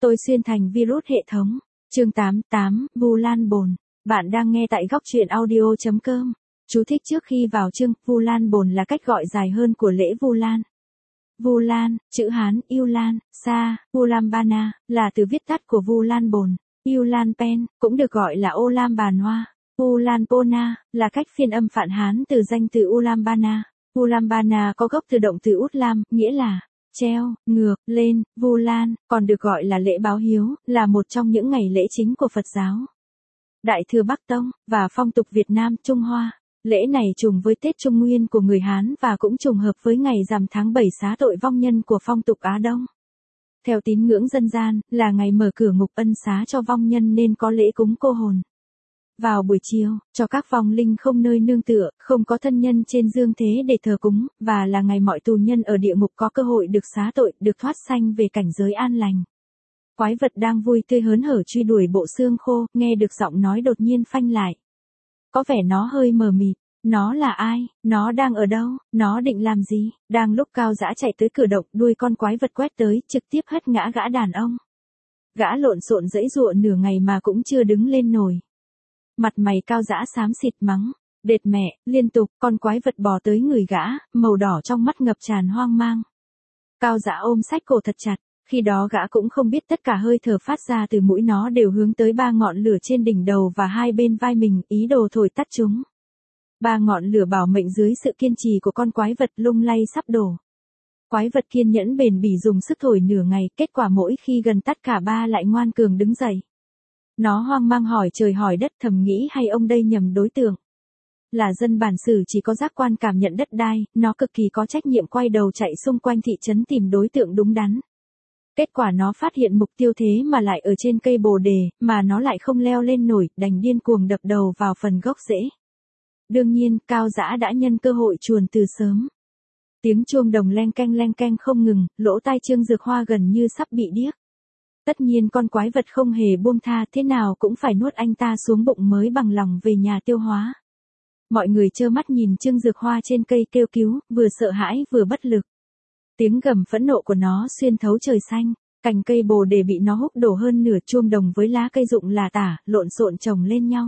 Tôi xuyên thành virus hệ thống. Chương 88, Vu Lan Bồn. Bạn đang nghe tại góc truyện audio.com. Chú thích trước khi vào chương, Vu Lan Bồn là cách gọi dài hơn của lễ Vu Lan. Vu Lan, chữ Hán, Yêu Lan, Sa, Ulambana, là từ viết tắt của Vu Lan Bồn. Yêu Lan Pen, cũng được gọi là Ô Lam Bàn Hoa. Ulan Pona, là cách phiên âm Phạn Hán từ danh từ Ulambana. Ulambana có gốc từ động từ Út Lam, nghĩa là treo, ngược, lên. Vu Lan, còn được gọi là lễ báo hiếu, là một trong những ngày lễ chính của Phật giáo. Đại thừa Bắc Tông, và phong tục Việt Nam, Trung Hoa. Lễ này trùng với Tết Trung Nguyên của người Hán và cũng trùng hợp với ngày rằm tháng 7 xá tội vong nhân của phong tục Á Đông. Theo tín ngưỡng dân gian, là ngày mở cửa ngục ân xá cho vong nhân nên có lễ cúng cô hồn. Vào buổi chiều, cho các vong linh không nơi nương tựa, không có thân nhân trên dương thế để thờ cúng, và là ngày mọi tù nhân ở địa ngục có cơ hội được xá tội, được thoát sanh về cảnh giới an lành. Quái vật đang vui tươi hớn hở truy đuổi bộ xương khô, nghe được giọng nói đột nhiên phanh lại. Có vẻ nó hơi mờ mịt. Nó là ai? Nó đang ở đâu? Nó định làm gì? Đang lúc Cao Dã chạy tới cửa động, đuôi con quái vật quét tới, trực tiếp hất ngã gã đàn ông. Gã lộn xộn giãy giụa nửa ngày mà cũng chưa đứng lên nổi. Mặt mày Cao Dã xám xịt mắng, đệt mẹ, liên tục, con quái vật bò tới người gã, màu đỏ trong mắt ngập tràn hoang mang. Cao Dã ôm xách cổ thật chặt, khi đó gã cũng không biết tất cả hơi thở phát ra từ mũi nó đều hướng tới 3 ngọn lửa trên đỉnh đầu và hai bên vai mình, ý đồ thổi tắt chúng. 3 ngọn lửa bảo mệnh dưới sự kiên trì của con quái vật lung lay sắp đổ. Quái vật kiên nhẫn bền bỉ dùng sức thổi nửa ngày, kết quả mỗi khi gần tắt cả 3 lại ngoan cường đứng dậy. Nó hoang mang hỏi trời hỏi đất, thầm nghĩ hay ông đây nhầm đối tượng. Là dân bản xứ chỉ có giác quan cảm nhận đất đai, nó cực kỳ có trách nhiệm quay đầu chạy xung quanh thị trấn tìm đối tượng đúng đắn. Kết quả nó phát hiện mục tiêu thế mà lại ở trên cây bồ đề, mà nó lại không leo lên nổi, đành điên cuồng đập đầu vào phần gốc rễ. Đương nhiên, Cao Dã đã nhân cơ hội chuồn từ sớm. Tiếng chuông đồng leng keng không ngừng, lỗ tai Trương Dược Hoa gần như sắp bị điếc. Tất nhiên con quái vật không hề buông tha, thế nào cũng phải nuốt anh ta xuống bụng mới bằng lòng về nhà tiêu hóa. Mọi người trơ mắt nhìn Trương Dược Hoa trên cây kêu cứu, vừa sợ hãi vừa bất lực. Tiếng gầm phẫn nộ của nó xuyên thấu trời xanh, cành cây bồ đề bị nó húc đổ hơn nửa, chuông đồng với lá cây rụng là tả, lộn xộn chồng lên nhau.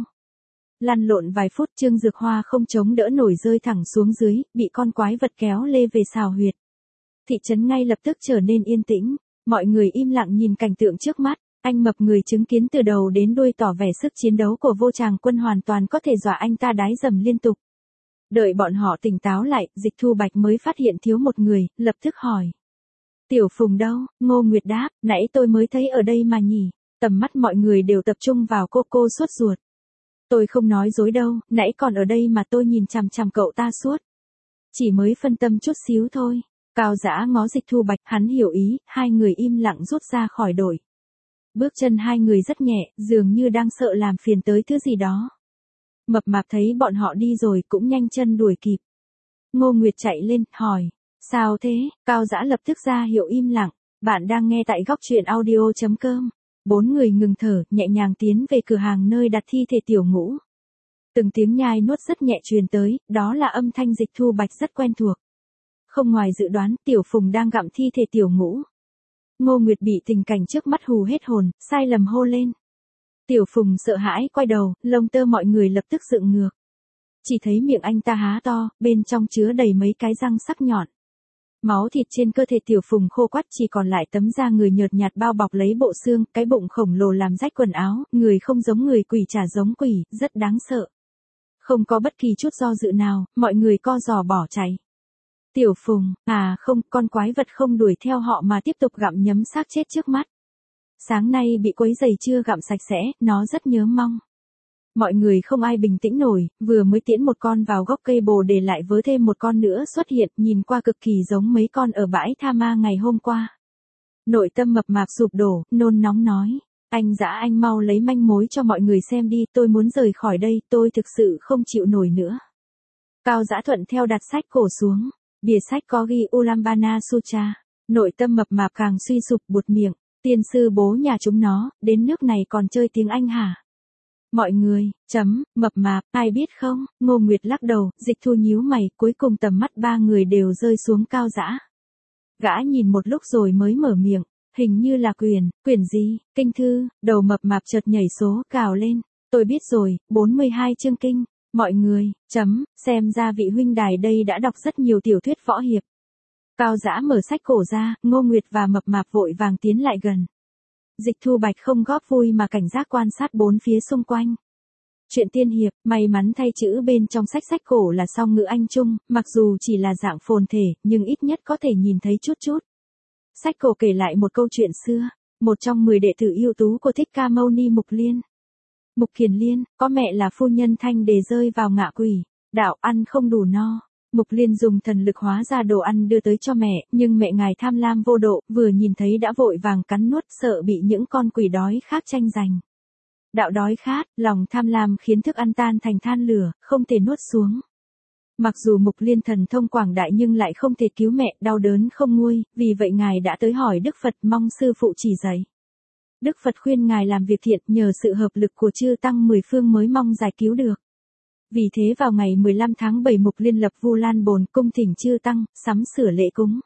Lăn lộn vài phút Trương Dược Hoa không chống đỡ nổi rơi thẳng xuống dưới, bị con quái vật kéo lê về xào huyệt. Thị trấn ngay lập tức trở nên yên tĩnh, mọi người im lặng nhìn cảnh tượng trước mắt, anh mập người chứng kiến từ đầu đến đuôi tỏ vẻ sức chiến đấu của Vô Tràng Quân hoàn toàn có thể dọa anh ta đái dầm liên tục. Đợi bọn họ tỉnh táo lại, Dịch Thu Bạch mới phát hiện thiếu một người, lập tức hỏi. Tiểu Phùng đâu? Ngô Nguyệt đáp, nãy tôi mới thấy ở đây mà nhỉ. Tầm mắt mọi người đều tập trung vào cô sốt ruột. Tôi không nói dối đâu, nãy còn ở đây mà tôi nhìn chằm chằm cậu ta suốt. Chỉ mới phân tâm chút xíu thôi. Cao Dã ngó Dịch Thu Bạch, hắn hiểu ý, hai người im lặng rút ra khỏi đội. Bước chân hai người rất nhẹ, dường như đang sợ làm phiền tới thứ gì đó. Mập mạp thấy bọn họ đi rồi cũng nhanh chân đuổi kịp. Ngô Nguyệt chạy lên, hỏi. Sao thế? Cao Dã lập tức ra hiệu im lặng. Bạn đang nghe tại góc truyện audio.com. 4 người ngừng thở, nhẹ nhàng tiến về cửa hàng nơi đặt thi thể Tiểu Ngũ. Từng tiếng nhai nuốt rất nhẹ truyền tới, đó là âm thanh Dịch Thu Bạch rất quen thuộc. Không ngoài dự đoán, Tiểu Phùng đang gặm thi thể Tiểu Ngũ. Ngô Nguyệt bị tình cảnh trước mắt hù hết hồn, sai lầm hô lên. Tiểu Phùng sợ hãi quay đầu, lông tơ mọi người lập tức dựng ngược. Chỉ thấy miệng anh ta há to, bên trong chứa đầy mấy cái răng sắc nhọn. Máu thịt trên cơ thể Tiểu Phùng khô quắt, chỉ còn lại tấm da người nhợt nhạt bao bọc lấy bộ xương, cái bụng khổng lồ làm rách quần áo, người không giống người, quỷ chả giống quỷ, rất đáng sợ. Không có bất kỳ chút do dự nào, mọi người co giò bỏ chạy. Tiểu Phùng, không, con quái vật không đuổi theo họ mà tiếp tục gặm nhấm xác chết trước mắt. Sáng nay bị quấy giày chưa gặm sạch sẽ, nó rất nhớ mong. Mọi người không ai bình tĩnh nổi, vừa mới tiễn một con vào gốc cây bồ đề lại vớ thêm một con nữa xuất hiện, nhìn qua cực kỳ giống mấy con ở bãi tha ma ngày hôm qua. Nội tâm mập mạp sụp đổ, nôn nóng nói. Anh Dã, anh mau lấy manh mối cho mọi người xem đi, tôi muốn rời khỏi đây, tôi thực sự không chịu nổi nữa. Cao Dã thuận theo đặt sách cổ xuống, bìa sách có ghi Ulambana Sutra. Nội tâm mập mạp càng suy sụp, buột miệng. Tiên sư bố nhà chúng nó, đến nước này còn chơi tiếng Anh hả? Mọi người, mập mạp, ai biết không? Ngô Nguyệt lắc đầu, Dịch Thu nhíu mày, cuối cùng tầm mắt ba người đều rơi xuống Cao Dã. Gã nhìn một lúc rồi mới mở miệng, hình như là quyển gì, kinh thư, đầu mập mạp chợt nhảy số, gào lên. Tôi biết rồi, 42 chương kinh. Mọi người, xem ra vị huynh đài đây đã đọc rất nhiều tiểu thuyết võ hiệp. Cao Dã mở sách cổ ra, Ngô Nguyệt và mập mạp vội vàng tiến lại gần. Dịch Thu Bạch không góp vui mà cảnh giác quan sát bốn phía xung quanh. Chuyện tiên hiệp, may mắn thay chữ bên trong sách cổ là song ngữ Anh Trung, mặc dù chỉ là dạng phồn thể, nhưng ít nhất có thể nhìn thấy chút chút. Sách cổ kể lại một câu chuyện xưa, một trong 10 đệ tử ưu tú của Thích Ca Mâu Ni Mục Liên. Mục Kiền Liên, có mẹ là phu nhân Thanh Đề rơi vào ngạ quỷ, đạo ăn không đủ no. Mục Liên dùng thần lực hóa ra đồ ăn đưa tới cho mẹ, nhưng mẹ ngài tham lam vô độ, vừa nhìn thấy đã vội vàng cắn nuốt, sợ bị những con quỷ đói khác tranh giành. Đạo đói khát, lòng tham lam khiến thức ăn tan thành than lửa, không thể nuốt xuống. Mặc dù Mục Liên thần thông quảng đại nhưng lại không thể cứu mẹ, đau đớn không nguôi, vì vậy ngài đã tới hỏi Đức Phật mong sư phụ chỉ dạy. Đức Phật khuyên ngài làm việc thiện, nhờ sự hợp lực của chư tăng 10 phương mới mong giải cứu được. Vì thế vào ngày 15 tháng 7 Mục Liên lập Vu Lan Bồn cung thỉnh chư tăng, sắm sửa lễ cúng.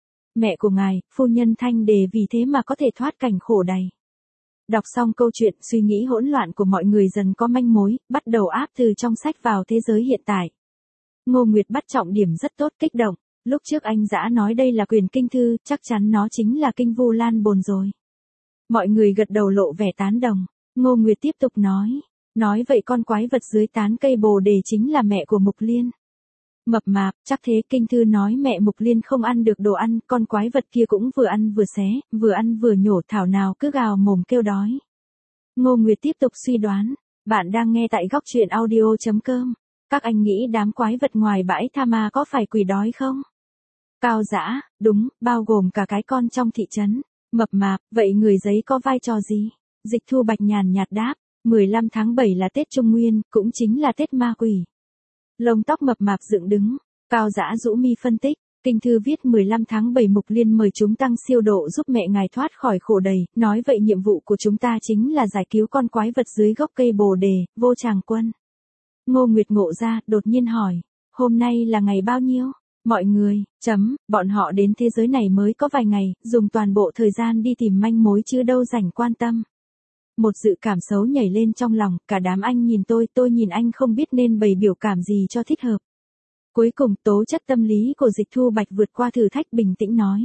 Mẹ của ngài, phu nhân Thanh Đề vì thế mà có thể thoát cảnh khổ đày. Đọc xong câu chuyện, suy nghĩ hỗn loạn của mọi người dần có manh mối, bắt đầu áp từ trong sách vào thế giới hiện tại. Ngô Nguyệt bắt trọng điểm rất tốt, kích động. Lúc trước anh Dã nói đây là quyển kinh thư, chắc chắn nó chính là kinh Vu Lan Bồn rồi. Mọi người gật đầu lộ vẻ tán đồng. Ngô Nguyệt tiếp tục nói vậy con quái vật dưới tán cây bồ đề chính là mẹ của Mục Liên. Mập mạp, chắc thế, kinh thư nói mẹ Mục Liên không ăn được đồ ăn, con quái vật kia cũng vừa ăn vừa xé, vừa ăn vừa nhổ, thảo nào cứ gào mồm kêu đói. Ngô Nguyệt tiếp tục suy đoán, bạn đang nghe tại góc truyện audio.com. Các anh nghĩ đám quái vật ngoài bãi tha ma có phải quỷ đói không? Cao Dã, đúng, bao gồm cả cái con trong thị trấn. Mập mạp, vậy người giấy có vai trò gì? Dịch Thu Bạch nhàn nhạt đáp, 15 tháng 7 là Tết Trung Nguyên, cũng chính là Tết ma quỷ. Lông tóc mập mạp dựng đứng, Cao Dã rũ mi phân tích, kinh thư viết 15 tháng 7 Mục Liên mời chúng tăng siêu độ giúp mẹ ngài thoát khỏi khổ đầy, nói vậy nhiệm vụ của chúng ta chính là giải cứu con quái vật dưới gốc cây bồ đề, Vô Tràng Quân. Ngô Nguyệt ngộ ra, đột nhiên hỏi, hôm nay là ngày bao nhiêu? Mọi người, bọn họ đến thế giới này mới có vài ngày, dùng toàn bộ thời gian đi tìm manh mối chứ đâu rảnh quan tâm. Một dự cảm xấu nhảy lên trong lòng, cả đám anh nhìn tôi nhìn anh không biết nên bày biểu cảm gì cho thích hợp. Cuối cùng tố chất tâm lý của Dịch Thu Bạch vượt qua thử thách, bình tĩnh nói.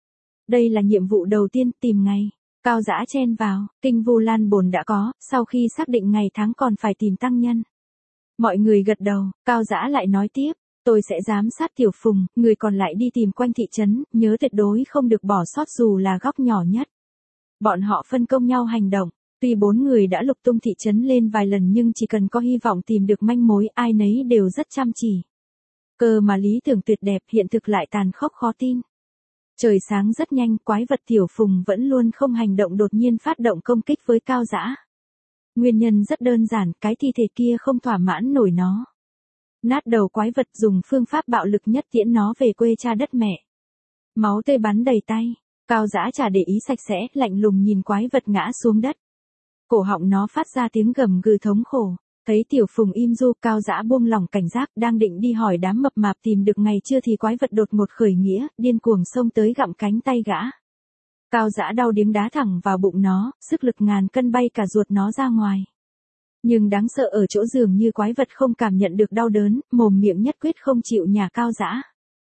Đây là nhiệm vụ đầu tiên, tìm ngày. Cao Dã chen vào, kinh Vu Lan Bồn đã có, sau khi xác định ngày tháng còn phải tìm tăng nhân. Mọi người gật đầu, Cao Dã lại nói tiếp. Tôi sẽ giám sát Tiểu Phùng, người còn lại đi tìm quanh thị trấn, nhớ tuyệt đối không được bỏ sót dù là góc nhỏ nhất. Bọn họ phân công nhau hành động, tuy 4 người đã lục tung thị trấn lên vài lần nhưng chỉ cần có hy vọng tìm được manh mối, ai nấy đều rất chăm chỉ. Cơ mà lý tưởng tuyệt đẹp, hiện thực lại tàn khốc khó tin. Trời sáng rất nhanh, quái vật Tiểu Phùng vẫn luôn không hành động, đột nhiên phát động công kích với Cao Dã. Nguyên nhân rất đơn giản, cái thi thể kia không thỏa mãn nổi nó. Nát đầu quái vật, dùng phương pháp bạo lực nhất tiễn nó về quê cha đất mẹ. Máu tươi bắn đầy tay, Cao Dã chả để ý sạch sẽ, lạnh lùng nhìn quái vật ngã xuống đất. Cổ họng nó phát ra tiếng gầm gừ thống khổ. Thấy Tiểu Phùng im du, Cao Dã buông lỏng cảnh giác, đang định đi hỏi đám mập mạp tìm được ngày chưa thì quái vật đột ngột khởi nghĩa, điên cuồng xông tới gặm cánh tay gã. Cao Dã đau điếng đá thẳng vào bụng nó, sức lực ngàn cân bay cả ruột nó ra ngoài. Nhưng đáng sợ ở chỗ dường như quái vật không cảm nhận được đau đớn, mồm miệng nhất quyết không chịu nhả Cao Dã.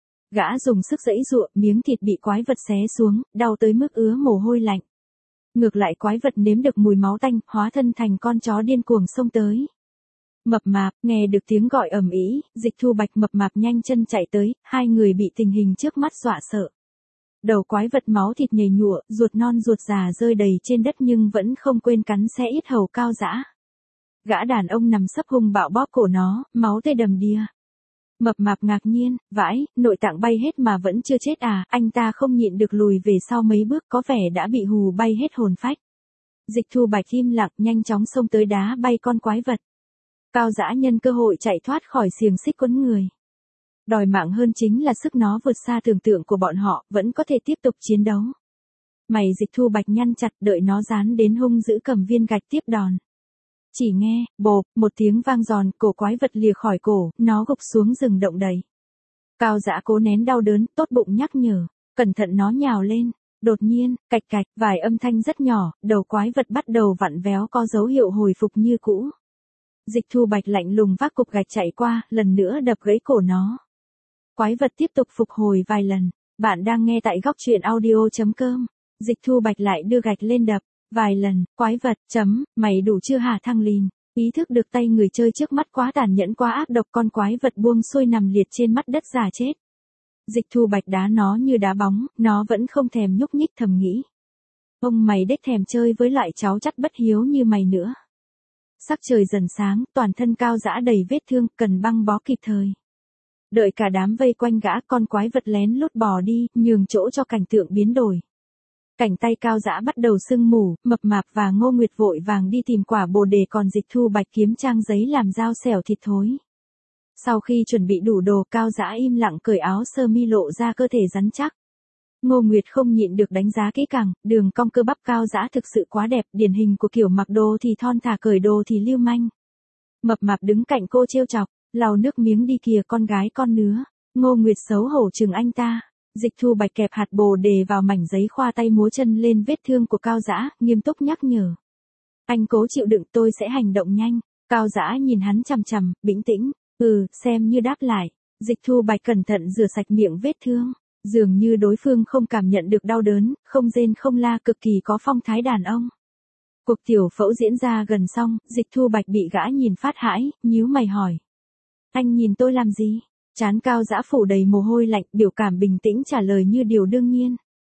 Gã dùng sức giãy giụa, miếng thịt bị quái vật xé xuống, đau tới mức ứa mồ hôi lạnh. Ngược lại quái vật nếm được mùi máu tanh, hóa thân thành con chó điên cuồng xông tới. Mập mạp, nghe được tiếng gọi ầm ĩ, Dịch Thu Bạch mập mạp nhanh chân chạy tới, hai người bị tình hình trước mắt dọa sợ. Đầu quái vật máu thịt nhầy nhụa, ruột non ruột già rơi đầy trên đất nhưng vẫn không quên cắn xé yết hầu Cao Dã. Gã đàn ông nằm sấp hung bạo bóp cổ nó, máu tươi đầm đìa. Mập mạp ngạc nhiên, vãi, nội tạng bay hết mà vẫn chưa chết à, anh ta không nhịn được lùi về sau mấy bước, có vẻ đã bị hù bay hết hồn phách. Dịch Thu Bạch im lặng, nhanh chóng xông tới đá bay con quái vật. Cao Dã nhân cơ hội chạy thoát khỏi xiềng xích quấn người. Đòi mạng hơn chính là sức nó vượt xa tưởng tượng của bọn họ, vẫn có thể tiếp tục chiến đấu. Mày Dịch Thu Bạch nhăn chặt, đợi nó dán đến hung dữ cầm viên gạch tiếp đòn. Chỉ nghe, bộp, một tiếng vang giòn, cổ quái vật lìa khỏi cổ, nó gục xuống rừng động đầy. Cao Dã cố nén đau đớn, tốt bụng nhắc nhở, cẩn thận nó nhào lên. Đột nhiên, cạch cạch, vài âm thanh rất nhỏ, đầu quái vật bắt đầu vặn véo có dấu hiệu hồi phục như cũ. Dịch Thu Bạch lạnh lùng vác cục gạch chạy qua, lần nữa đập gãy cổ nó. Quái vật tiếp tục phục hồi vài lần. Bạn đang nghe tại góc truyện audio.com. Dịch Thu Bạch lại đưa gạch lên đập. Vài lần, quái vật, mày đủ chưa hả thằng lìn? Ý thức được tay người chơi trước mắt quá tàn nhẫn quá ác độc, con quái vật buông xuôi nằm liệt trên mặt đất giả chết. Dịch Thu Bạch đá nó như đá bóng, nó vẫn không thèm nhúc nhích, thầm nghĩ. Ông mày đếch thèm chơi với loại cháu chắt bất hiếu như mày nữa. Sắc trời dần sáng, toàn thân Cao Dã đầy vết thương, cần băng bó kịp thời. Đợi cả đám vây quanh gã, con quái vật lén lút bò đi, nhường chỗ cho cảnh tượng biến đổi. Cảnh tay Cao Dã bắt đầu sưng mù, Mập Mạp và Ngô Nguyệt vội vàng đi tìm quả bồ đề, còn Dịch Thu Bạch kiếm trang giấy làm dao xẻo thịt thối. Sau khi chuẩn bị đủ đồ, Cao Dã im lặng cởi áo sơ mi lộ ra cơ thể rắn chắc. Ngô Nguyệt không nhịn được đánh giá kỹ càng, đường cong cơ bắp Cao Dã thực sự quá đẹp, điển hình của kiểu mặc đồ thì thon thả, cởi đồ thì lưu manh. Mập Mạp đứng cạnh cô trêu chọc, lau nước miếng đi kìa con gái con nứa. Ngô Nguyệt xấu hổ chừng anh ta. Dịch Thu Bạch kẹp hạt bồ đề vào mảnh giấy, khoa tay múa chân lên vết thương của Cao Dã, nghiêm túc nhắc nhở. Anh cố chịu đựng, tôi sẽ hành động nhanh. Cao Dã nhìn hắn chằm chằm, bình tĩnh. Xem như đáp lại. Dịch Thu Bạch cẩn thận rửa sạch miệng vết thương. Dường như đối phương không cảm nhận được đau đớn, không rên không la, cực kỳ có phong thái đàn ông. Cuộc tiểu phẫu diễn ra gần xong, Dịch Thu Bạch bị gã nhìn phát hãi, nhíu mày hỏi. Anh nhìn tôi làm gì? Trán Cao Dã phủ đầy mồ hôi lạnh, biểu cảm bình tĩnh trả lời như điều đương nhiên.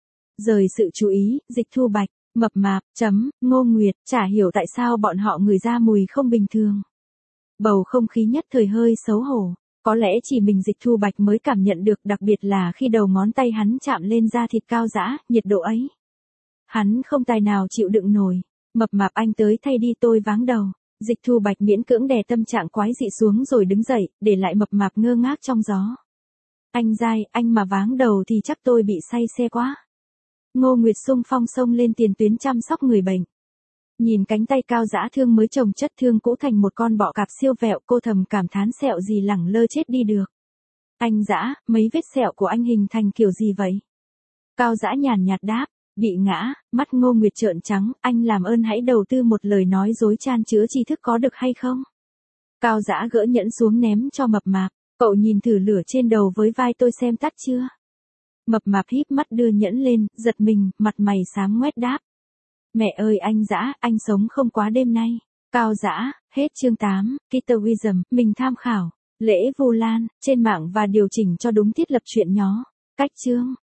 Rời sự chú ý, Dịch Thu Bạch, Mập Mạp, Ngô Nguyệt, chả hiểu tại sao bọn họ ngửi ra mùi không bình thường. Bầu không khí nhất thời hơi xấu hổ. Có lẽ chỉ mình Dịch Thu Bạch mới cảm nhận được, đặc biệt là khi đầu ngón tay hắn chạm lên da thịt Cao Dã, nhiệt độ ấy. Hắn không tài nào chịu đựng nổi. Mập Mạp, anh tới thay đi, tôi váng đầu. Dịch Thu Bạch miễn cưỡng đè tâm trạng quái dị xuống rồi đứng dậy, để lại Mập Mạp ngơ ngác trong gió. Anh dai, anh mà váng đầu thì chắc tôi bị say xe quá. Ngô Nguyệt xung phong xông lên tiền tuyến chăm sóc người bệnh. Nhìn cánh tay Cao Dã thương mới chồng chất thương cũ thành một con bọ cạp siêu vẹo, cô thầm cảm thán sẹo gì lẳng lơ chết đi được. Anh Dã, mấy vết sẹo của anh hình thành kiểu gì vậy? Cao Dã nhàn nhạt đáp, bị ngã. Mắt Ngô Nguyệt trợn trắng, anh làm ơn hãy đầu tư một lời nói dối chan chứa tri thức có được hay không? Cao Dã gỡ nhẫn xuống ném cho Mập Mạp, cậu nhìn thử lửa trên đầu với vai tôi xem tắt chưa? Mập Mạp híp mắt đưa nhẫn lên, giật mình, mặt mày xám ngoét đáp. Mẹ ơi anh Dã, anh sống không quá đêm nay. Cao Dã, hết chương 8, Kitter Wisdom, mình tham khảo. Lễ Vu Lan, trên mạng và điều chỉnh cho đúng thiết lập chuyện nhó. Cách chương.